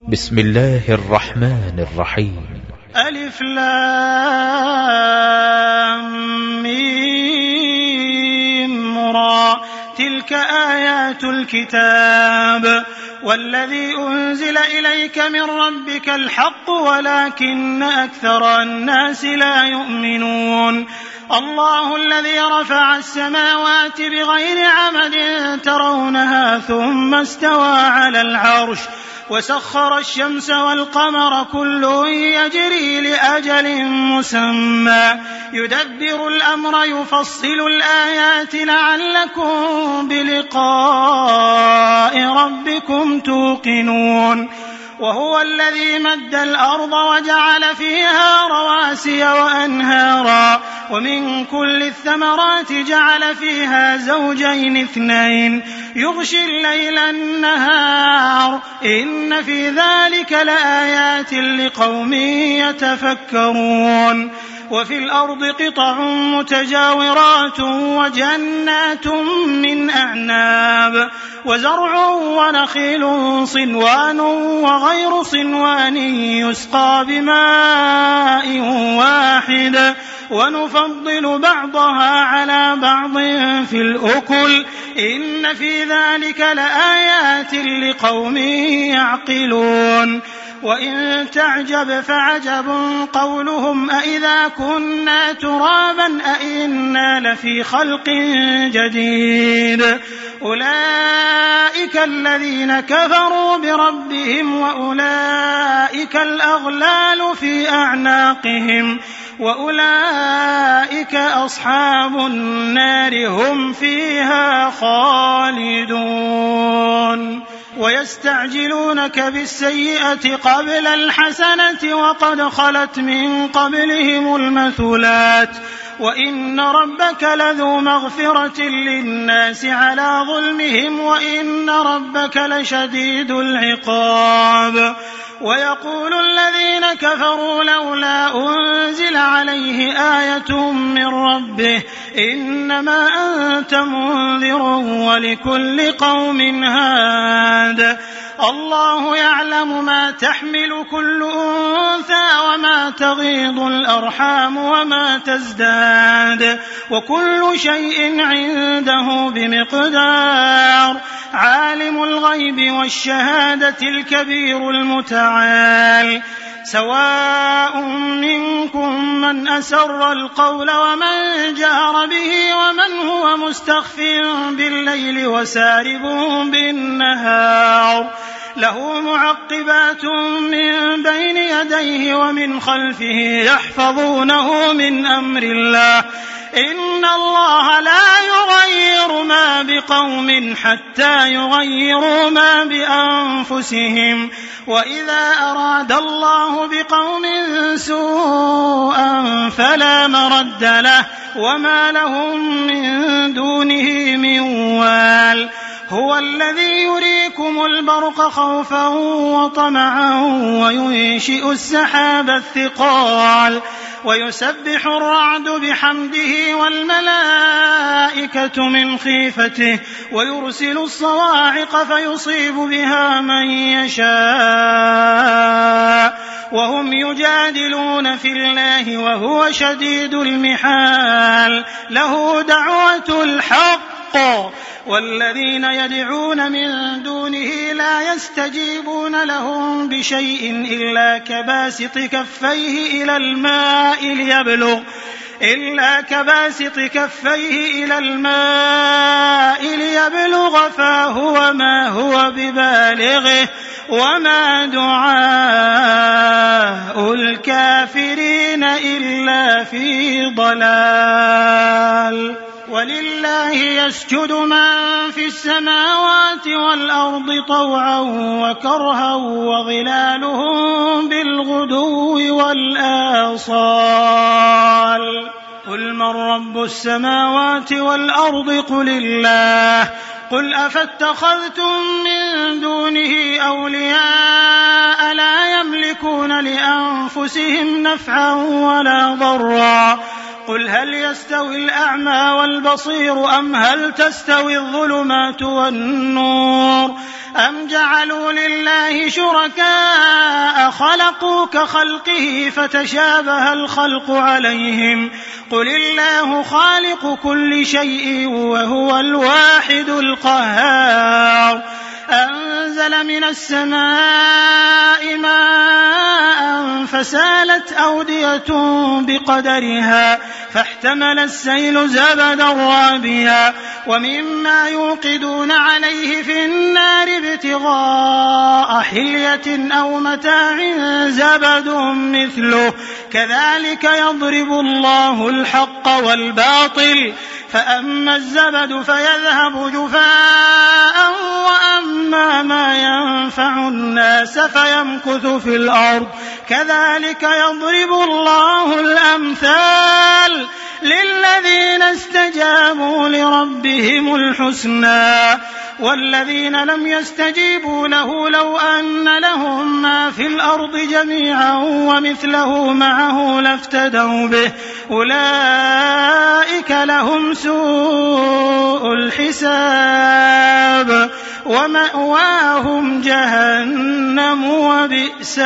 بسم الله الرحمن الرحيم. ألف لام ميم را تلك آيات الكتاب والذي أنزل إليك من ربك الحق ولكن أكثر الناس لا يؤمنون. الله الذي رفع السماوات بغير عمد ترونها ثم استوى على العرش وسخر الشمس والقمر كل يجري لأجل مسمى يدبر الأمر يفصل الآيات لعلكم بلقاء ربكم توقنون. وهو الذي مد الأرض وجعل فيها رواسي وأنهارا ومن كل الثمرات جعل فيها زوجين اثنين يغشي الليل النهار إن في ذلك لآيات لقوم يتفكرون. وفي الأرض قطع متجاورات وجنات من أعناب وزرع ونخيل صنوان وغير صنوان يسقى بماء واحد ونفضل بعضها على بعض في الأكل إن في ذلك لآيات لقوم يعقلون. وإن تعجب فعجب قولهم أإذا كنا ترابا أإنا لفي خلق جديد أولئك الذين كفروا بربهم وأولئك الأغلال في أعناقهم وأولئك أصحاب النار هم فيها خالدون. ويستعجلونك بالسيئة قبل الحسنة وقد خلت من قبلهم المثلات وإن ربك لذو مغفرة للناس على ظلمهم وإن ربك لشديد العقاب. ويقول الذين كفروا لولا أنزل عليه آية من ربه إنما أنت منذر ولكل قوم هاد. الله يعلم ما تحمل كل أنثى وما تغيض الأرحام وما تزداد وكل شيء عنده بمقدار. عالم الغيب والشهادة الكبير المتعال سواء منكم من أسر القول ومن جهر به ومن هو مستخف بالليل وسارب بالنهار له معقبات من بين يديه ومن خلفه يحفظونه من أمر الله إن الله لا يغير ما بقوم حتى يغيروا ما بأنفسهم وإذا أراد الله بقوم سوءا فلا مرد له وما لهم من دونه من وال. هو الذي يريكم البرق خوفا وطمعا وينشئ السحاب الثقال ويسبح الرعد بحمده والملائكة من خيفته ويرسل الصواعق فيصيب بها من يشاء وهم يجادلون في الله وهو شديد المحال. له دعوة الحق والذين يدعون من دونه لا يستجيبون لهم بشيء إلا كباسط كفيه إلى الماء ليبلغ فاه وما هو ببالغه وما دعاء الكافرين إلا في ضلال. ولله يسجد من في السماوات والأرض طوعا وكرها وظلالهم بالغدو والآصال. قل من رب السماوات والأرض قل الله. قل أفاتخذتم من دونه أولياء لا يملكون لأنفسهم نفعا ولا ضرا قل هل يستوي الأعمى والبصير أم هل تستوي الظلمات والنور أم جعلوا لله شركاء خلقوا كخلقه فتشابه الخلق عليهم قل الله خالق كل شيء وهو الواحد القهار أنزل من السماء ماء فسالت أودية بقدرها فاحتمل السيل زبدا رابيا ومما يوقدون عليه في النار ابتغاء حلية أو متاع زبد مثله كذلك يضرب الله الحق والباطل فأما الزبد فيذهب جفاء وأما ما ينفع الناس فيمكث في الأرض كذلك يضرب الله الأمثال للذين استجابوا لربهم الحسنى والذين لم يستجيبوا له لو أن لهم ما في الأرض جميعا ومثله معه لافتدوا به أولئك لهم سوء الحساب ومأواهم جهنم وبئس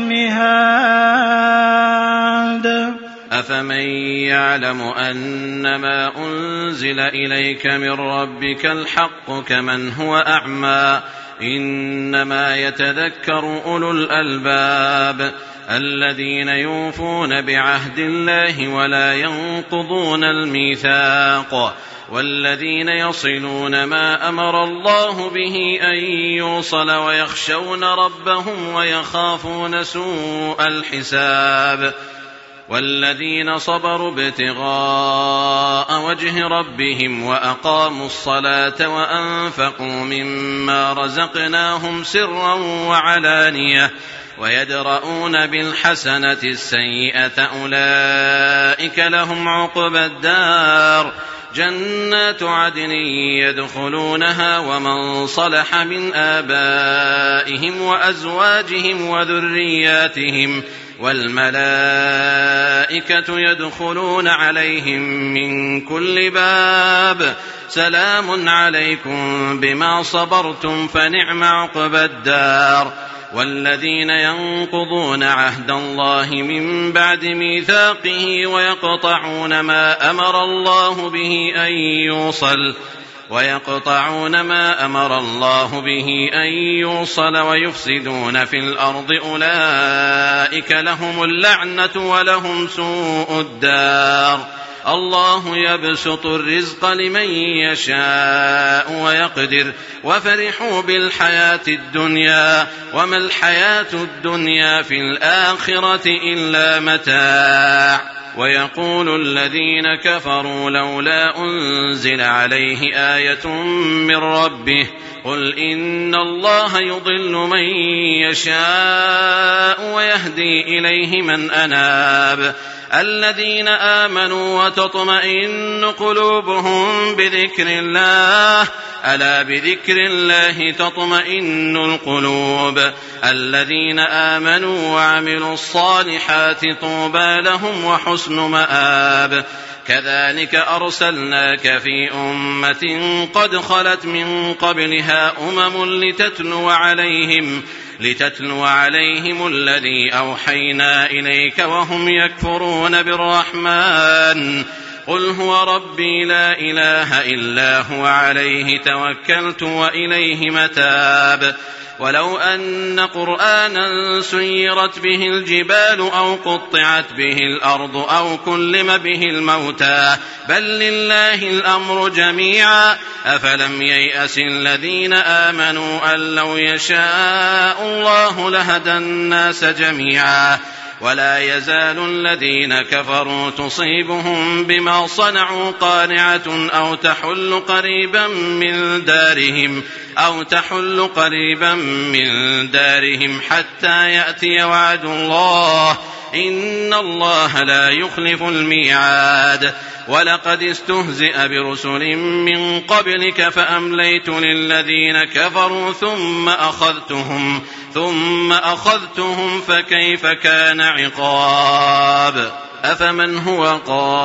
المهاد أفمن يعلم أنما أنزل إليك من ربك الحق كمن هو أعمى إنما يتذكر أولو الألباب الذين يوفون بعهد الله ولا ينقضون الميثاق والذين يصلون ما أمر الله به أن يوصل ويخشون ربهم ويخافون سوء الحساب والذين صبروا ابتغاء وجه ربهم وأقاموا الصلاة وأنفقوا مما رزقناهم سرا وعلانية ويدرؤون بالحسنة السيئة أولئك لهم عقبى الدار جنات عدن يدخلونها ومن صلح من آبائهم وأزواجهم وذرياتهم والملائكة يدخلون عليهم من كل باب سلام عليكم بما صبرتم فنعم عقبى الدار والذين ينقضون عهد الله من بعد ميثاقه ويقطعون ما أمر الله به أن يوصل ويفسدون في الأرض أولئك لهم اللعنة ولهم سوء الدار الله يبسط الرزق لمن يشاء ويقدر وفرحوا بالحياة الدنيا وما الحياة الدنيا في الآخرة إلا متاع ويقول الذين كفروا لولا أنزل عليه آية من ربه قل إن الله يضل من يشاء ويهدي إليه من أناب الذين آمنوا وتطمئن قلوبهم بذكر الله ألا بذكر الله تطمئن القلوب الذين آمنوا وعملوا الصالحات طوبى لهم وحسن مآب كذلك أرسلناك في أمة قد خلت من قبلها لتتلو عليهم الذي أوحينا إليك وهم يكفرون بالرحمن قل هو ربي لا إله إلا هو عليه توكلت وإليه متاب ولو أن قرآنا سيرت به الجبال أو قطعت به الأرض أو كلم به الموتى بل لله الأمر جميعا أفلم ييأس الذين آمنوا أن لو يشاء الله لهدى الناس جميعا ولا يزال الذين كفروا تصيبهم بما صنعوا قارعة أو تحل قريبا من دارهم حتى يأتي وعد الله إن الله لا يخلف الميعاد ولقد استهزئ برسل من قبلك فأمليت للذين كفروا ثم أخذتهم فكيف كان عقاب. أفمن هو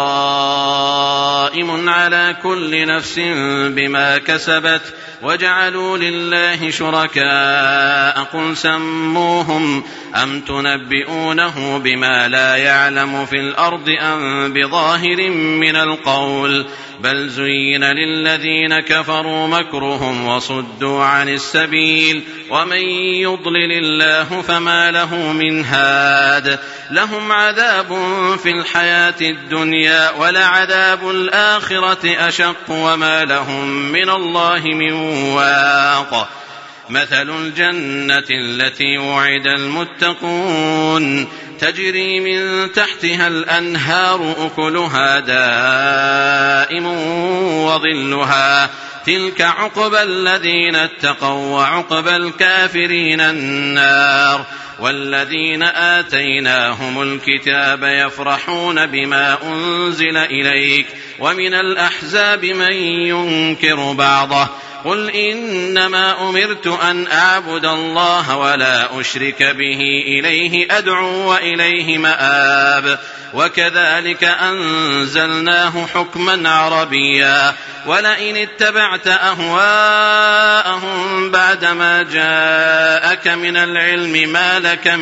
قائم على كل نفس بما كسبت وجعلوا لله شركاء قل سموهم أم تنبئونه بما لا يعلم في الأرض أم بظاهر من القول بل زين للذين كفروا مكرهم وصدوا عن السبيل ومن يضلل الله فما له من هاد لهم عذاب في الحياة الدنيا ولعذاب الآخرة أشق وما لهم من الله من واق مثل الجنة التي وعد المتقون تجري من تحتها الأنهار أكلها دائم وظلها تلك عقبى الذين اتقوا وعقبى الكافرين النار والذين آتيناهم الكتاب يفرحون بما أنزل إليك ومن الأحزاب من ينكر بعضه قل إنما أمرت أن أعبد الله ولا أشرك به إليه أدعو وإليه مآب وكذلك أنزلناه حكما عربيا ولئن اتبعت أهواءهم بعدما جاءك من العلم ما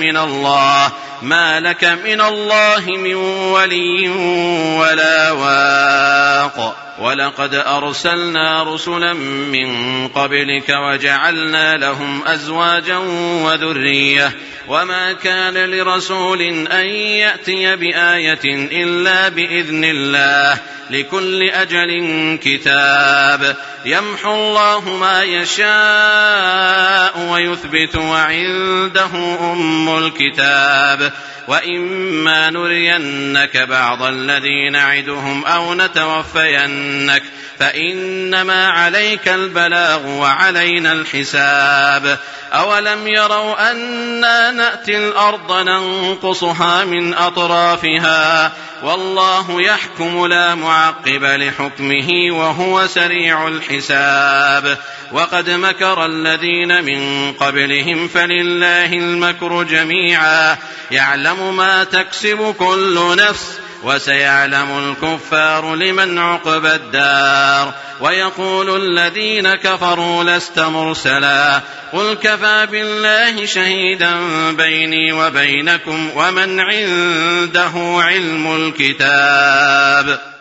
لك من الله من ولي ولا واق ولقد أرسلنا رسلا من قبلك وجعلنا لهم أزواجا وذرية وما كان لرسول أن يأتي بآية إلا بإذن الله لكل أجل كتاب يمحو الله ما يشاء ويثبت وعنده أم الكتاب وإما نرينك بعض الذي نعدهم أو نتوفينك فإنما عليك البلاغ وعلينا الحساب أولم يروا أنا نأتي الأرض ننقصها من أطرافها والله يحكم لا معقب لحكمه وهو سريع الحساب وقد مكر الذين من قبلهم فلله المكر جميعا يعلم ما تكسب كل نفس وسيعلم الكفار لمن عقبى الدار ويقول الذين كفروا لست مرسلا قل كفى بالله شهيدا بيني وبينكم ومن عنده علم الكتاب